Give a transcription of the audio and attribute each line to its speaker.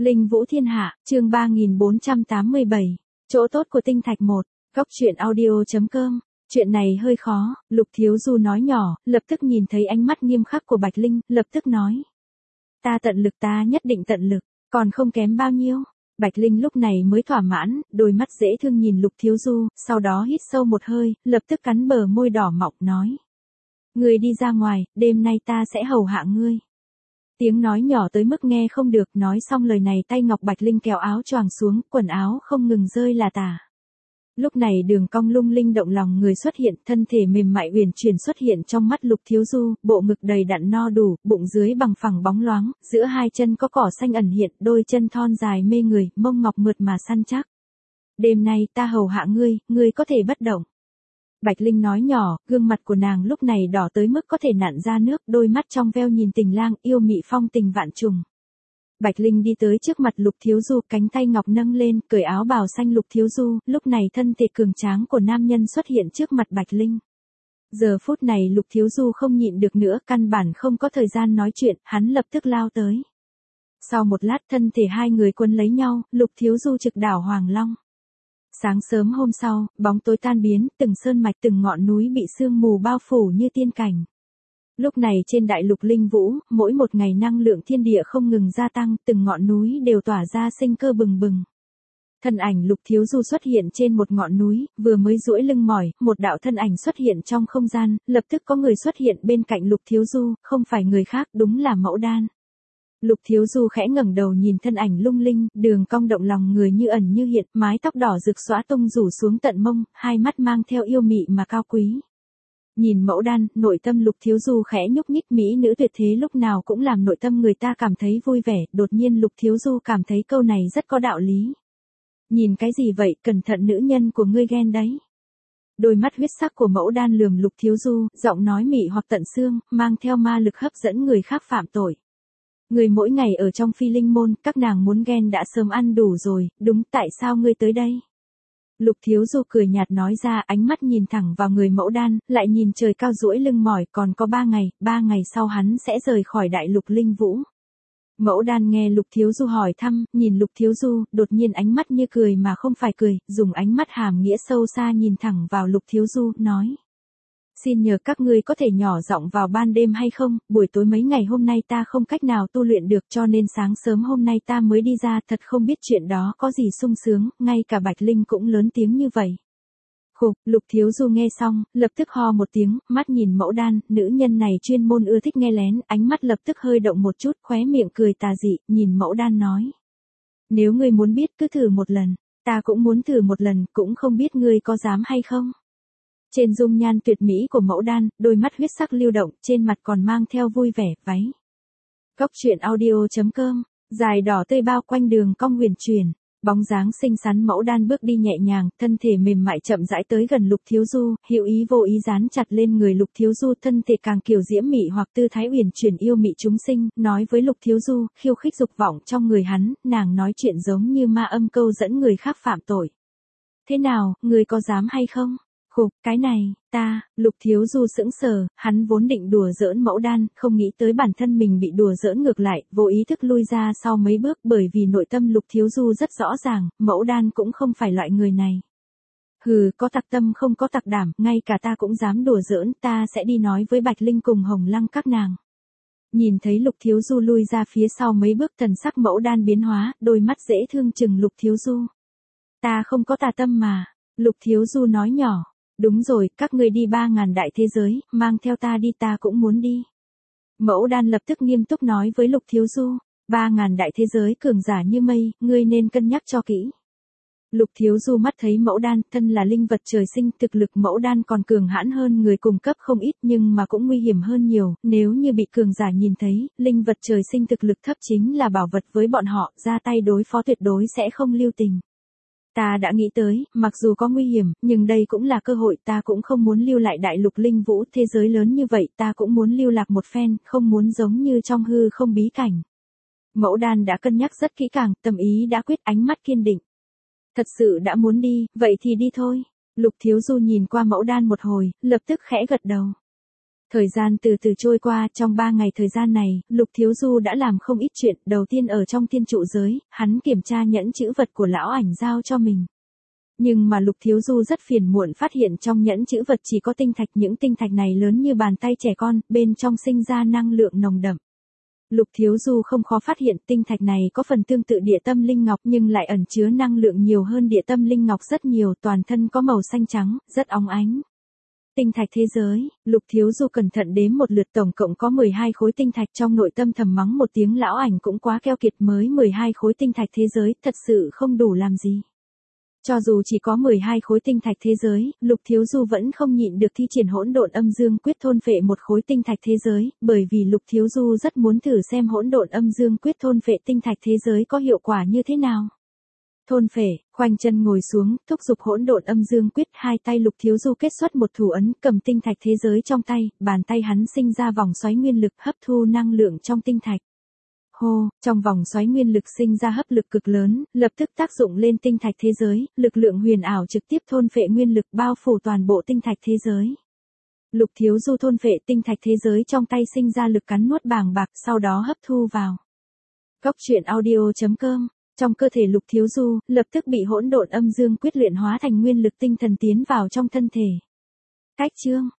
Speaker 1: Linh Vũ Thiên Hạ, chương 3487, chỗ tốt của tinh thạch 1, góc truyện audio.com. Chuyện này hơi khó, Lục Thiếu Du nói nhỏ, lập tức nhìn thấy ánh mắt nghiêm khắc của Bạch Linh, lập tức nói. Ta tận lực, ta nhất định tận lực, còn không kém bao nhiêu. Bạch Linh lúc này mới thỏa mãn, đôi mắt dễ thương nhìn Lục Thiếu Du, sau đó hít sâu một hơi, lập tức cắn bờ môi đỏ mọng nói. Ngươi đi ra ngoài, đêm nay ta sẽ hầu hạ ngươi. Tiếng nói nhỏ tới mức nghe không được, nói xong lời này tay ngọc Bạch Linh kéo áo choàng xuống, quần áo không ngừng rơi là tả. Lúc này đường cong lung linh động lòng người xuất hiện, thân thể mềm mại uyển chuyển xuất hiện trong mắt Lục Thiếu Du, bộ ngực đầy đặn no đủ, bụng dưới bằng phẳng bóng loáng, giữa hai chân có cỏ xanh ẩn hiện, đôi chân thon dài mê người, mông ngọc mượt mà săn chắc. Đêm nay ta hầu hạ ngươi, ngươi có thể bất động. Bạch Linh nói nhỏ, gương mặt của nàng lúc này đỏ tới mức có thể nặn ra nước, đôi mắt trong veo nhìn tình lang, yêu mị phong tình vạn trùng. Bạch Linh đi tới trước mặt Lục Thiếu Du, cánh tay ngọc nâng lên, cởi áo bào xanh Lục Thiếu Du, lúc này thân thể cường tráng của nam nhân xuất hiện trước mặt Bạch Linh. Giờ phút này Lục Thiếu Du không nhịn được nữa, căn bản không có thời gian nói chuyện, hắn lập tức lao tới. Sau một lát thân thể hai người quấn lấy nhau, Lục Thiếu Du trực đảo Hoàng Long. Sáng sớm hôm sau, bóng tối tan biến, từng sơn mạch từng ngọn núi bị sương mù bao phủ như tiên cảnh. Lúc này trên đại lục Linh Vũ, mỗi một ngày năng lượng thiên địa không ngừng gia tăng, từng ngọn núi đều tỏa ra sinh cơ bừng bừng. Thân ảnh Lục Thiếu Du xuất hiện trên một ngọn núi, vừa mới duỗi lưng mỏi, một đạo thân ảnh xuất hiện trong không gian, lập tức có người xuất hiện bên cạnh Lục Thiếu Du, không phải người khác, đúng là Mẫu Đan. Lục Thiếu Du khẽ ngẩng đầu nhìn thân ảnh lung linh, đường cong động lòng người như ẩn như hiện, mái tóc đỏ rực xõa tung rủ xuống tận mông, hai mắt mang theo yêu mị mà cao quý. Nhìn Mẫu Đan, nội tâm Lục Thiếu Du khẽ nhúc nhích, mỹ nữ tuyệt thế lúc nào cũng làm nội tâm người ta cảm thấy vui vẻ, đột nhiên Lục Thiếu Du cảm thấy câu này rất có đạo lý. Nhìn cái gì vậy, cẩn thận nữ nhân của ngươi ghen đấy. Đôi mắt huyết sắc của Mẫu Đan lườm Lục Thiếu Du, giọng nói mị hoặc tận xương, mang theo ma lực hấp dẫn người khác phạm tội. Người mỗi ngày ở trong Phi Linh môn, các nàng muốn ghen đã sớm ăn đủ rồi, đúng, tại sao ngươi tới đây? Lục Thiếu Du cười nhạt nói ra, ánh mắt nhìn thẳng vào người Mẫu Đan, lại nhìn trời cao duỗi lưng mỏi, còn có 3 ngày sau hắn sẽ rời khỏi đại lục Linh Vũ. Mẫu Đan nghe Lục Thiếu Du hỏi thăm, nhìn Lục Thiếu Du, đột nhiên ánh mắt như cười mà không phải cười, dùng ánh mắt hàm nghĩa sâu xa nhìn thẳng vào Lục Thiếu Du, nói. Xin nhờ các ngươi có thể nhỏ giọng vào ban đêm hay không, buổi tối mấy ngày hôm nay ta không cách nào tu luyện được cho nên sáng sớm hôm nay ta mới đi ra, thật không biết chuyện đó có gì sung sướng, ngay cả Bạch Linh cũng lớn tiếng như vậy. Khục, Lục Thiếu Du nghe xong, lập tức ho một tiếng, mắt nhìn Mẫu Đan, nữ nhân này chuyên môn ưa thích nghe lén, ánh mắt lập tức hơi động một chút, khóe miệng cười tà dị, nhìn Mẫu Đan nói. Nếu ngươi muốn biết cứ thử một lần, ta cũng muốn thử một lần, cũng không biết ngươi có dám hay không. Trên dung nhan tuyệt mỹ của Mẫu Đan, đôi mắt huyết sắc lưu động, trên mặt còn mang theo vui vẻ, váy. Góc truyện audio.com, dài đỏ tươi bao quanh đường cong huyền chuyển, bóng dáng xinh xắn Mẫu Đan bước đi nhẹ nhàng, thân thể mềm mại chậm rãi tới gần Lục Thiếu Du, hữu ý vô ý dán chặt lên người Lục Thiếu Du, thân thể càng kiều diễm mị hoặc tư thái uyển chuyển yêu mị chúng sinh, nói với Lục Thiếu Du, khiêu khích dục vọng trong người hắn, nàng nói chuyện giống như ma âm câu dẫn người khác phạm tội. Thế nào, người có dám hay không? Khục, cái này, Lục Thiếu Du sững sờ, hắn vốn định đùa giỡn Mẫu Đan, không nghĩ tới bản thân mình bị đùa giỡn ngược lại, vô ý thức lui ra sau mấy bước bởi vì nội tâm Lục Thiếu Du rất rõ ràng, Mẫu Đan cũng không phải loại người này. Hừ, có tặc tâm không có tặc đảm, ngay cả ta cũng dám đùa giỡn, ta sẽ đi nói với Bạch Linh cùng Hồng Lăng các nàng. Nhìn thấy Lục Thiếu Du lui ra phía sau mấy bước, thần sắc Mẫu Đan biến hóa, đôi mắt dễ thương chừng Lục Thiếu Du. Ta không có tà tâm mà, Lục Thiếu Du nói nhỏ. Đúng rồi, các ngươi đi 3.000 đại thế giới, mang theo ta đi, ta cũng muốn đi. Mẫu Đan lập tức nghiêm túc nói với Lục Thiếu Du, 3.000 đại thế giới cường giả như mây, ngươi nên cân nhắc cho kỹ. Lục Thiếu Du mắt thấy Mẫu Đan, thân là linh vật trời sinh, thực lực Mẫu Đan còn cường hãn hơn người cùng cấp không ít nhưng mà cũng nguy hiểm hơn nhiều, nếu như bị cường giả nhìn thấy, linh vật trời sinh thực lực thấp chính là bảo vật với bọn họ, ra tay đối phó tuyệt đối sẽ không lưu tình. Ta đã nghĩ tới, mặc dù có nguy hiểm, nhưng đây cũng là cơ hội, ta cũng không muốn lưu lại đại lục Linh Vũ, thế giới lớn như vậy, ta cũng muốn lưu lạc một phen, không muốn giống như trong hư không bí cảnh. Mẫu Đan đã cân nhắc rất kỹ càng, tâm ý đã quyết, ánh mắt kiên định. Thật sự đã muốn đi, vậy thì đi thôi. Lục Thiếu Du nhìn qua Mẫu Đan một hồi, lập tức khẽ gật đầu. Thời gian từ từ trôi qua, trong 3 ngày thời gian này, Lục Thiếu Du đã làm không ít chuyện. Đầu tiên ở trong thiên trụ giới, hắn kiểm tra nhẫn chữ vật của lão ảnh giao cho mình. Nhưng mà Lục Thiếu Du rất phiền muộn phát hiện trong nhẫn chữ vật chỉ có tinh thạch, những tinh thạch này lớn như bàn tay trẻ con, bên trong sinh ra năng lượng nồng đậm. Lục Thiếu Du không khó phát hiện tinh thạch này có phần tương tự địa tâm linh ngọc nhưng lại ẩn chứa năng lượng nhiều hơn địa tâm linh ngọc rất nhiều, toàn thân có màu xanh trắng, rất óng ánh. Tinh thạch thế giới, Lục Thiếu Du cẩn thận đếm một lượt tổng cộng có 12 khối tinh thạch, trong nội tâm thầm mắng một tiếng lão ảnh cũng quá keo kiệt, mới 12 khối tinh thạch thế giới, thật sự không đủ làm gì. Cho dù chỉ có 12 khối tinh thạch thế giới, Lục Thiếu Du vẫn không nhịn được thi triển hỗn độn âm dương quyết thôn phệ một khối tinh thạch thế giới, bởi vì Lục Thiếu Du rất muốn thử xem hỗn độn âm dương quyết thôn phệ tinh thạch thế giới có hiệu quả như thế nào. Thôn phệ, khoanh chân ngồi xuống, thúc giục hỗn độn âm dương quyết, hai tay Lục Thiếu Du kết xuất một thủ ấn, cầm tinh thạch thế giới trong tay, bàn tay hắn sinh ra vòng xoáy nguyên lực hấp thu năng lượng trong tinh thạch. Hô, trong vòng xoáy nguyên lực sinh ra hấp lực cực lớn, lập tức tác dụng lên tinh thạch thế giới, lực lượng huyền ảo trực tiếp thôn phệ nguyên lực bao phủ toàn bộ tinh thạch thế giới. Lục Thiếu Du thôn phệ tinh thạch thế giới trong tay sinh ra lực cắn nuốt bàng bạc, sau đó hấp thu vào. Góc truyện audio.com. Trong cơ thể Lục Thiếu Du, lập tức bị hỗn độn âm dương quyết luyện hóa thành nguyên lực tinh thần tiến vào trong thân thể. Cách chương